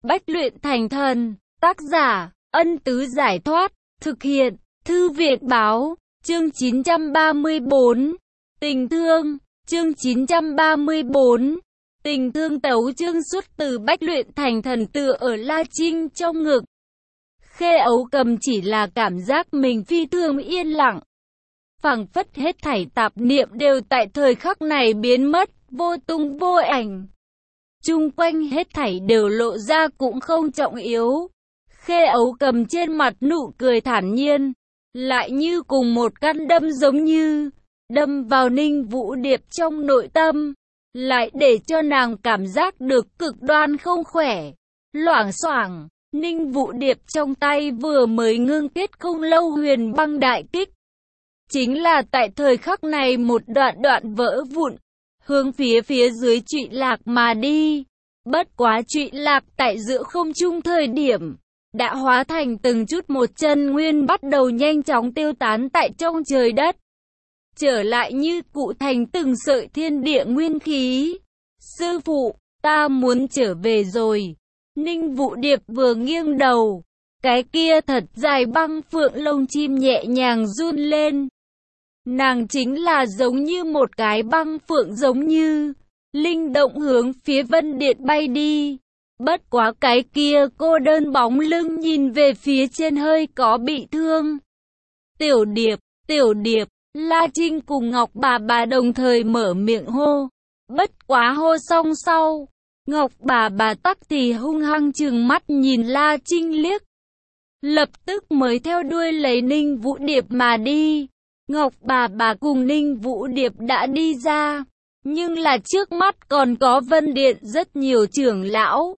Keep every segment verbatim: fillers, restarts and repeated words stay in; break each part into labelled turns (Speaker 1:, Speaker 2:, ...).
Speaker 1: Bách luyện thành thần. Tác giả, Ân Tứ Giải Thoát. Thực hiện, Thư Viện Báo. Chương chín trăm ba mươi tư. Tình thương. Chương chín trăm ba mươi tư. Tình thương. Tấu chương xuất từ Bách luyện thành thần, tựa ở La Trinh trong ngực. Khê Ấu Cầm chỉ là cảm giác mình phi thường yên lặng. Phảng phất hết thảy tạp niệm đều tại thời khắc này biến mất, vô tung vô ảnh. Chung quanh hết thảy đều lộ ra cũng không trọng yếu. Khê Ấu Cầm trên mặt nụ cười thản nhiên, lại như cùng một căn đâm giống như đâm vào Ninh Vũ Điệp trong nội tâm, lại để cho nàng cảm giác được cực đoan không khỏe. Loảng xoảng, Ninh Vũ Điệp trong tay vừa mới ngưng kết không lâu huyền băng đại kích, chính là tại thời khắc này một đoạn đoạn vỡ vụn, hướng phía phía dưới Trụy Lạc mà đi. Bất quá Trụy Lạc tại giữa không trung thời điểm đã hóa thành từng chút một chân nguyên, bắt đầu nhanh chóng tiêu tán tại trong trời đất, trở lại như cụ thành từng sợi thiên địa nguyên khí. Sư phụ, ta muốn trở về rồi. Ninh Vũ Điệp vừa nghiêng đầu, cái kia thật dài băng phượng lông chim nhẹ nhàng run lên. Nàng chính là giống như một cái băng phượng, giống như linh động hướng phía Vân Điện bay đi. Bất quá cái kia cô đơn bóng lưng nhìn về phía trên hơi có bị thương. Tiểu Điệp, Tiểu Điệp. La Trinh cùng Ngọc Bà Bà đồng thời mở miệng hô. Bất quá hô xong sau, Ngọc Bà Bà tắc thì hung hăng trừng mắt nhìn La Trinh liếc, lập tức mới theo đuôi lấy Ninh Vũ Điệp mà đi. Ngọc Bà Bà cùng Ninh Vũ Điệp đã đi ra, nhưng là trước mắt còn có Vân Điện rất nhiều trưởng lão.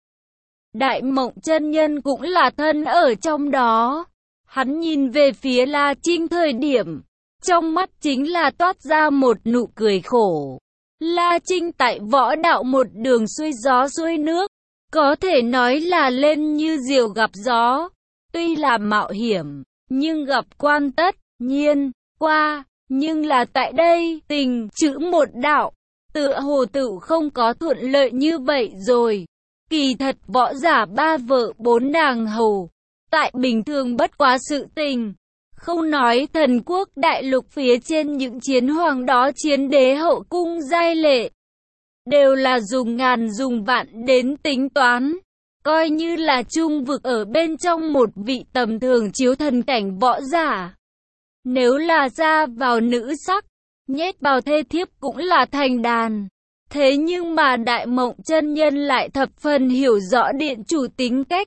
Speaker 1: Đại Mộng chân nhân cũng là thân ở trong đó. Hắn nhìn về phía La Trinh thời điểm, trong mắt chính là toát ra một nụ cười khổ. La Trinh tại võ đạo một đường xuôi gió xuôi nước, có thể nói là lên như diều gặp gió. Tuy là mạo hiểm, nhưng gặp quan tất nhiên qua. Nhưng là tại đây, tình chữ một đạo, tựa hồ tự không có thuận lợi như vậy rồi. Kỳ thật võ giả ba vợ bốn nàng hầu, tại bình thường bất quá sự tình. Không nói thần quốc đại lục phía trên những chiến hoàng đó, chiến đế hậu cung giai lệ, đều là dùng ngàn dùng vạn đến tính toán. Coi như là trung vực ở bên trong một vị tầm thường chiếu thần cảnh võ giả, nếu là ra vào nữ sắc, nhét vào thê thiếp cũng là thành đàn. Thế nhưng mà Đại Mộng chân nhân lại thập phần hiểu rõ điện chủ tính cách,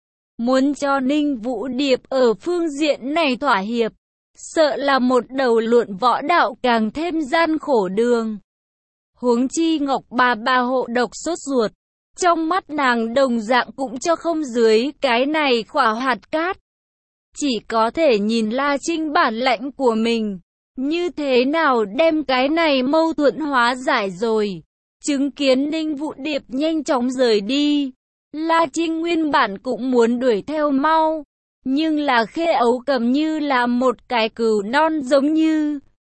Speaker 1: muốn cho Ninh Vũ Điệp ở phương diện này thỏa hiệp, sợ là một đầu luận võ đạo càng thêm gian khổ đường. Huống chi Ngọc Bà Bà hộ độc sốt ruột, trong mắt nàng đồng dạng cũng cho không dưới cái này khỏa hạt cát. Chỉ có thể nhìn La Trinh bản lãnh của mình, như thế nào đem cái này mâu thuẫn hóa giải rồi. Chứng kiến Ninh Vũ Điệp nhanh chóng rời đi, La Trinh nguyên bản cũng muốn đuổi theo mau, nhưng là Khê Ấu Cầm như là một cái cừu non giống như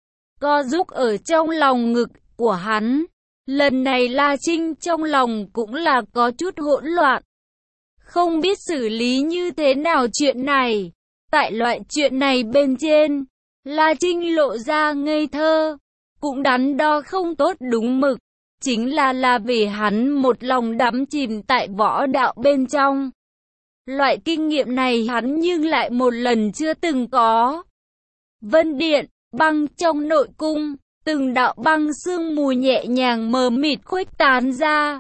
Speaker 1: co rúc ở trong lòng ngực của hắn. Lần này La Trinh trong lòng cũng là có chút hỗn loạn, không biết xử lý như thế nào chuyện này. Tại loại chuyện này bên trên, La Trinh lộ ra ngây thơ, cũng đắn đo không tốt đúng mực. Chính là là vì hắn một lòng đắm chìm tại võ đạo bên trong. Loại kinh nghiệm này hắn nhưng lại một lần chưa từng có. Vân Điện, băng trong nội cung, từng đạo băng sương mù nhẹ nhàng mờ mịt khuếch tán ra.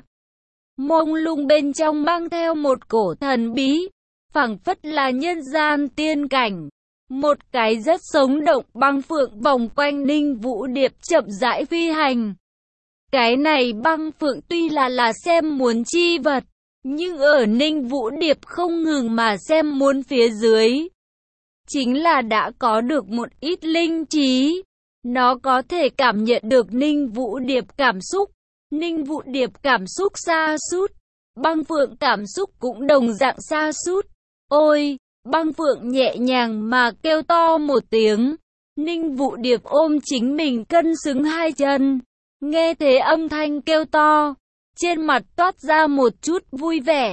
Speaker 1: Mông lung bên trong mang theo một cổ thần bí, phảng phất là nhân gian tiên cảnh. Một cái rất sống động băng phượng vòng quanh Ninh Vũ Điệp chậm rãi phi hành. Cái này băng phượng tuy là là xem muốn chi vật, nhưng ở Ninh Vũ Điệp không ngừng mà xem muốn phía dưới, chính là đã có được một ít linh trí. Nó có thể cảm nhận được Ninh Vũ Điệp cảm xúc. Ninh Vũ Điệp cảm xúc sa sút, băng phượng cảm xúc cũng đồng dạng sa sút. Ôi, băng phượng nhẹ nhàng mà kêu to một tiếng. Ninh Vũ Điệp ôm chính mình cân xứng hai chân, nghe thế âm thanh kêu to, trên mặt toát ra một chút vui vẻ.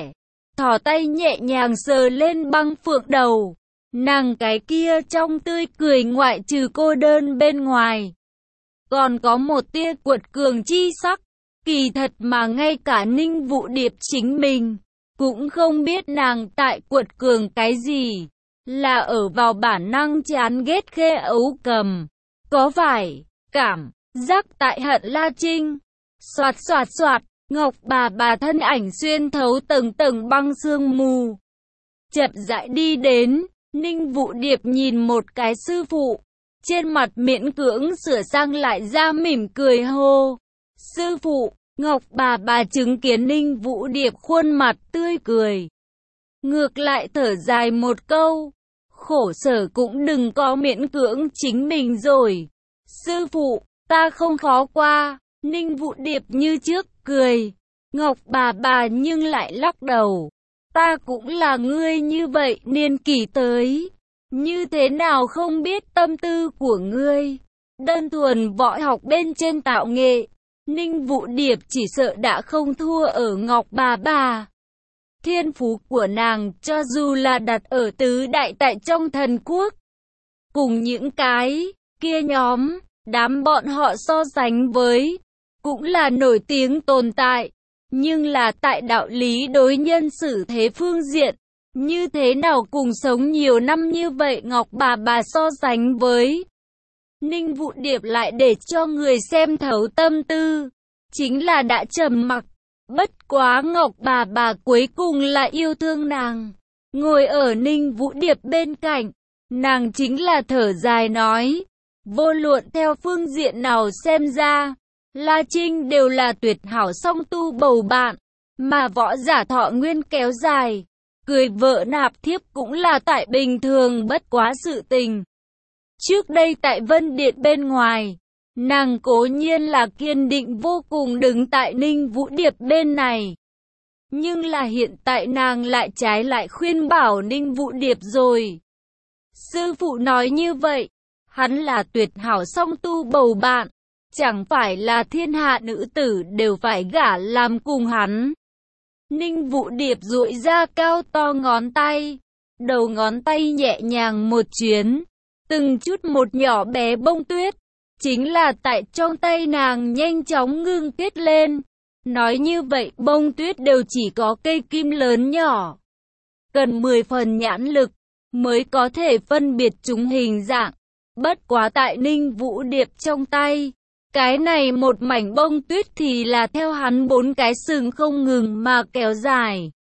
Speaker 1: thò tay nhẹ nhàng sờ lên băng phượng đầu. Nàng cái kia trong tươi cười ngoại trừ cô đơn bên ngoài, còn có một tia cuột cường chi sắc. Kỳ thật mà ngay cả Ninh Vũ Điệp chính mình cũng không biết nàng tại cuột cường cái gì, là ở vào bản năng chán ghét Khê Ấu Cầm. Có phải cảm giác tại hận La Trinh? Soạt soạt soạt, Ngọc bà bà thân ảnh xuyên thấu tầng tầng băng sương mù, chậm rãi đi đến. Ninh Vũ Điệp nhìn một cái sư phụ, trên mặt miễn cưỡng sửa sang lại ra mỉm cười hô. Sư phụ, Ngọc bà bà chứng kiến Ninh Vũ Điệp khuôn mặt tươi cười, ngược lại thở dài một câu. Khổ sở cũng đừng có miễn cưỡng chính mình rồi. Sư phụ, ta không khó qua. Ninh Vũ Điệp như trước cười. Ngọc bà bà nhưng lại lắc đầu. Ta cũng là ngươi như vậy niên kỷ tới, như thế nào không biết tâm tư của ngươi. Đơn thuần võ học bên trên tạo nghệ, Ninh Vũ Điệp chỉ sợ đã không thua ở Ngọc bà bà. Thiên phú của nàng cho dù là đặt ở tứ đại tại trong thần quốc, cùng những cái kia nhóm, đám bọn họ so sánh với, cũng là nổi tiếng tồn tại. Nhưng là tại đạo lý đối nhân xử thế phương diện, như thế nào cùng sống nhiều năm như vậy Ngọc bà bà so sánh với. Ninh Vũ Điệp lại để cho người xem thấu tâm tư, chính là đã trầm mặc. Bất quá Ngọc bà bà cuối cùng là yêu thương nàng. Ngồi ở Ninh Vũ Điệp bên cạnh, nàng chính là thở dài nói, vô luận theo phương diện nào xem ra, La Trinh đều là tuyệt hảo song tu bầu bạn, mà võ giả thọ nguyên kéo dài, cười vợ nạp thiếp cũng là tại bình thường bất quá sự tình. Trước đây tại Vân Điện bên ngoài, nàng cố nhiên là kiên định vô cùng đứng tại Ninh Vũ Điệp bên này. Nhưng là hiện tại nàng lại trái lại khuyên bảo Ninh Vũ Điệp rồi. Sư phụ nói như vậy, hắn là tuyệt hảo song tu bầu bạn, chẳng phải là thiên hạ nữ tử đều phải gả làm cùng hắn. Ninh Vũ Điệp duỗi ra cao to ngón tay, đầu ngón tay nhẹ nhàng một chuyến, từng chút một nhỏ bé bông tuyết, chính là tại trong tay nàng nhanh chóng ngưng kết lên. Nói như vậy bông tuyết đều chỉ có cây kim lớn nhỏ, cần mười phần nhãn lực mới có thể phân biệt chúng hình dạng. Bất quá tại Ninh Vũ Điệp trong tay, cái này một mảnh bông tuyết thì là theo hắn bốn cái sừng không ngừng mà kéo dài,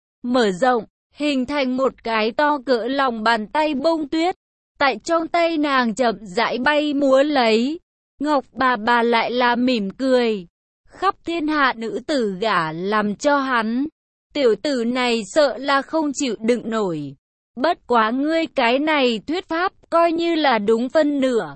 Speaker 1: mở rộng, hình thành một cái to cỡ lòng bàn tay bông tuyết, tại trong tay nàng chậm rãi bay múa lấy. Ngọc bà bà lại là mỉm cười, khắp thiên hạ nữ tử gả làm cho hắn, tiểu tử này sợ là không chịu đựng nổi. Bất quá ngươi cái này thuyết pháp coi như là đúng phân nửa.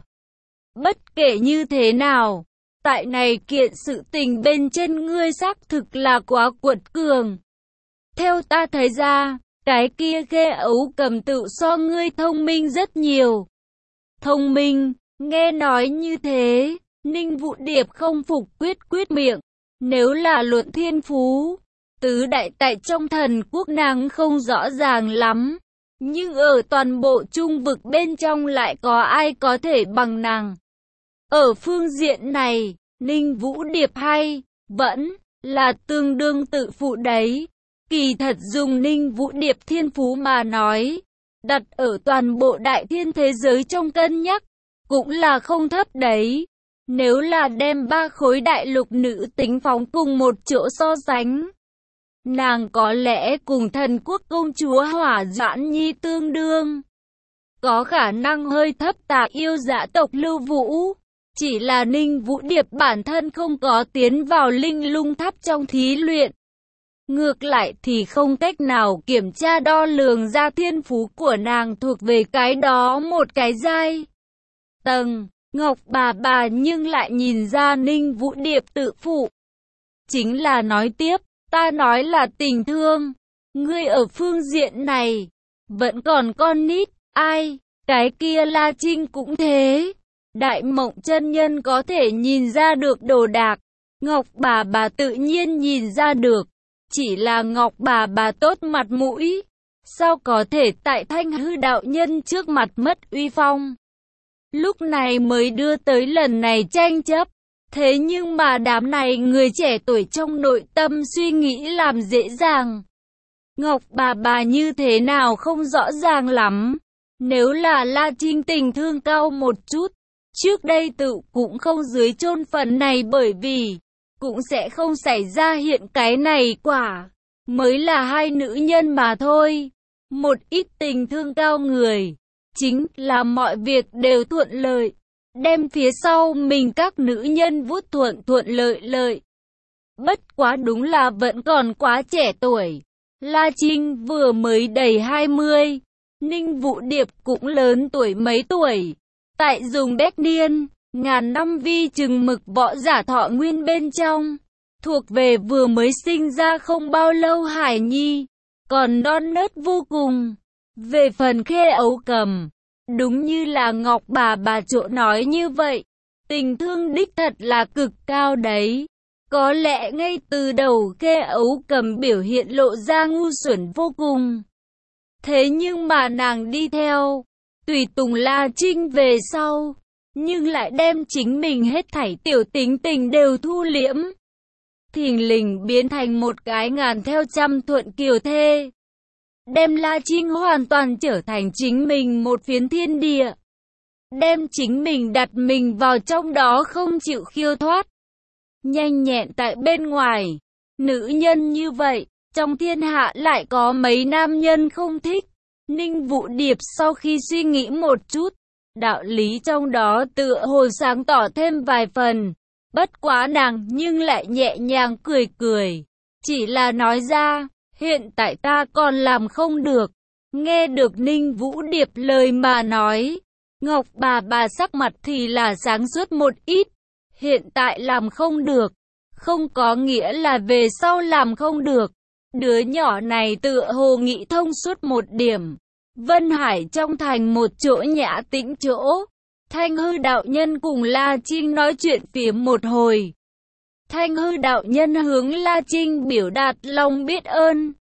Speaker 1: Bất kể như thế nào, tại này kiện sự tình bên trên ngươi xác thực là quá cuột cường. Theo ta thấy ra, cái kia Khê Ấu Cầm tự so ngươi thông minh rất nhiều. Thông minh, nghe nói như thế, Ninh Vũ Điệp không phục quyết quyết miệng. Nếu là luận thiên phú, tứ đại tại trong thần quốc nàng không rõ ràng lắm. Nhưng ở toàn bộ trung vực bên trong lại có ai có thể bằng nàng. Ở phương diện này, Ninh Vũ Điệp hay, vẫn là tương đương tự phụ đấy. Kỳ thật dùng Ninh Vũ Điệp thiên phú mà nói, đặt ở toàn bộ đại thiên thế giới trong cân nhắc, cũng là không thấp đấy. Nếu là đem ba khối đại lục nữ tính phóng cùng một chỗ so sánh, nàng có lẽ cùng thần quốc công chúa Hỏa Doãn Nhi tương đương. Có khả năng hơi thấp tà yêu dã tộc Lưu Vũ. Chỉ là Ninh Vũ Điệp bản thân không có tiến vào linh lung tháp trong thí luyện. Ngược lại thì không cách nào kiểm tra đo lường ra thiên phú của nàng thuộc về cái đó một cái giai tầng. Ngọc bà bà nhưng lại nhìn ra Ninh Vũ Điệp tự phụ. Chính là nói tiếp, ta nói là tình thương. Ngươi ở phương diện này, vẫn còn con nít, ai, cái kia La Trinh cũng thế. Đại Mộng chân nhân có thể nhìn ra được đồ đạc, Ngọc bà bà tự nhiên nhìn ra được. Chỉ là Ngọc bà bà tốt mặt mũi, sao có thể tại Thanh Hư đạo nhân trước mặt mất uy phong. Lúc này mới đưa tới lần này tranh chấp. Thế nhưng mà đám này người trẻ tuổi trong nội tâm suy nghĩ làm dễ dàng. Ngọc bà bà như thế nào không rõ ràng lắm. Nếu là La Trinh tình thương cao một chút, trước đây tự cũng không dưới chôn phần này, bởi vì cũng sẽ không xảy ra hiện cái này quả. Mới là hai nữ nhân mà thôi. Một ít tình thương cao người, chính là mọi việc đều thuận lợi. Đem phía sau mình các nữ nhân vuốt thuận thuận lợi lợi. Bất quá đúng là vẫn còn quá trẻ tuổi. La Trinh vừa mới đầy hai mươi. Ninh Vũ Điệp cũng lớn tuổi mấy tuổi. Tại dùng đét niên, ngàn năm vi chừng mực võ giả thọ nguyên bên trong. Thuộc về vừa mới sinh ra không bao lâu hải nhi. Còn non nớt vô cùng. Về phần Khê Ấu Cầm, đúng như là Ngọc bà bà chỗ nói như vậy. Tình thương đích thật là cực cao đấy. Có lẽ ngay từ đầu Khê Ấu Cầm biểu hiện lộ ra ngu xuẩn vô cùng. Thế nhưng mà nàng đi theo tùy tùng La Trinh về sau, nhưng lại đem chính mình hết thảy tiểu tính tình đều thu liễm. Thình lình biến thành một cái ngàn theo trăm thuận kiều thê. Đem La Trinh hoàn toàn trở thành chính mình một phiến thiên địa. Đem chính mình đặt mình vào trong đó không chịu khiêu thoát. Nhanh nhẹn tại bên ngoài. Nữ nhân như vậy, trong thiên hạ lại có mấy nam nhân không thích. Ninh Vũ Điệp sau khi suy nghĩ một chút, đạo lý trong đó tựa hồ sáng tỏ thêm vài phần. Bất quá nàng nhưng lại nhẹ nhàng cười cười. Chỉ là nói ra, hiện tại ta còn làm không được. Nghe được Ninh Vũ Điệp lời mà nói, Ngọc bà bà sắc mặt thì là sáng suốt một ít. Hiện tại làm không được, không có nghĩa là về sau làm không được. Đứa nhỏ này tựa hồ nghĩ thông suốt một điểm. Vân Hải trong thành một chỗ nhã tĩnh chỗ. Thanh Hư đạo nhân cùng La Trinh nói chuyện phiếm một hồi. Thanh Hư đạo nhân hướng La Trinh biểu đạt lòng biết ơn.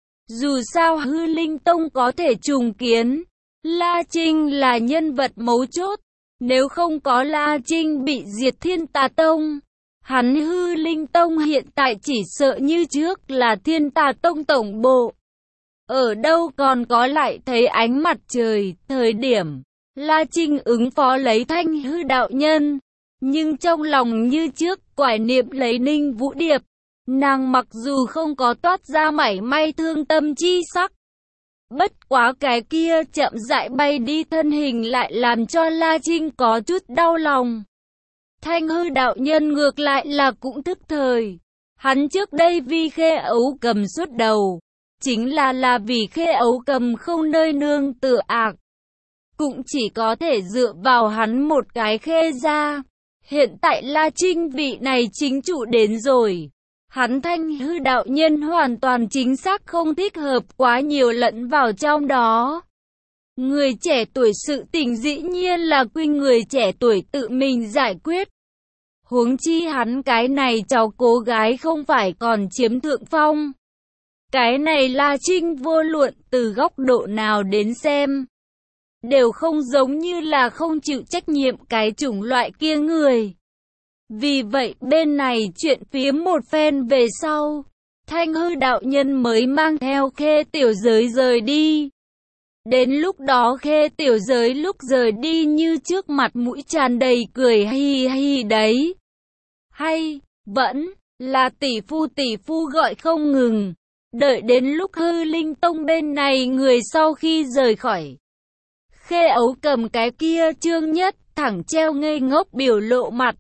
Speaker 1: Dù sao Hư Linh Tông có thể trùng kiến, La Trinh là nhân vật mấu chốt. Nếu không có La Trinh bị diệt Thiên Tà Tông, hắn Hư Linh Tông hiện tại chỉ sợ như trước là Thiên Tà Tông tổng bộ. Ở đâu còn có lại thấy ánh mặt trời. Thời điểm La Trinh ứng phó lấy Thanh Hư đạo nhân, nhưng trong lòng như trước quải niệm lấy Ninh Vũ Điệp. Nàng mặc dù không có toát ra mảy may thương tâm chi sắc, bất quá cái kia chậm rãi bay đi thân hình lại làm cho La Trinh có chút đau lòng. Thanh Hư đạo nhân ngược lại là cũng thức thời. Hắn trước đây vì Khê Ấu Cầm suốt đầu, chính là là vì Khê Ấu Cầm không nơi nương tựa ạc. Cũng chỉ có thể dựa vào hắn một cái Khê ra. Hiện tại La Trinh vị này chính chủ đến rồi. Hắn Thanh Hư đạo nhân hoàn toàn chính xác không thích hợp quá nhiều lẫn vào trong đó. Người trẻ tuổi sự tình dĩ nhiên là quy người trẻ tuổi tự mình giải quyết. Huống chi hắn cái này cháu cô gái không phải còn chiếm thượng phong. Cái này La Trinh vô luận từ góc độ nào đến xem, đều không giống như là không chịu trách nhiệm cái chủng loại kia người. Vì vậy bên này chuyện phiếm một phen về sau, Thanh Hư đạo nhân mới mang theo Khê Tiểu Giới rời đi. Đến lúc đó Khê Tiểu Giới lúc rời đi như trước mặt mũi tràn đầy cười hi hi đấy. Hay, vẫn là tỷ phu tỷ phu gọi không ngừng. Đợi đến lúc Hư Linh Tông bên này người sau khi rời khỏi, Khê Ấu Cầm cái kia trương nhất thẳng treo ngây ngốc biểu lộ mặt,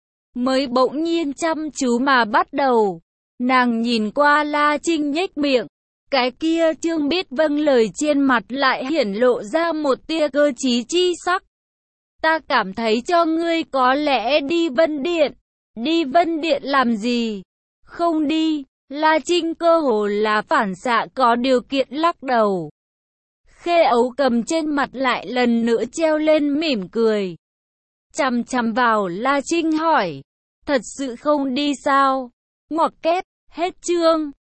Speaker 1: mới bỗng nhiên chăm chú mà bắt đầu. Nàng nhìn qua La Trinh nhếch miệng, cái kia trương biết vâng lời trên mặt lại hiển lộ ra một tia cơ trí chi sắc. Ta cảm thấy cho ngươi có lẽ đi Vân Điện. Đi Vân Điện làm gì? Không đi. La Trinh cơ hồ là phản xạ có điều kiện lắc đầu. Khê Ấu Cầm trên mặt lại lần nữa treo lên mỉm cười. Chằm chằm vào La Trinh hỏi. Thật sự không đi sao? Ngoặc kép, hết chương.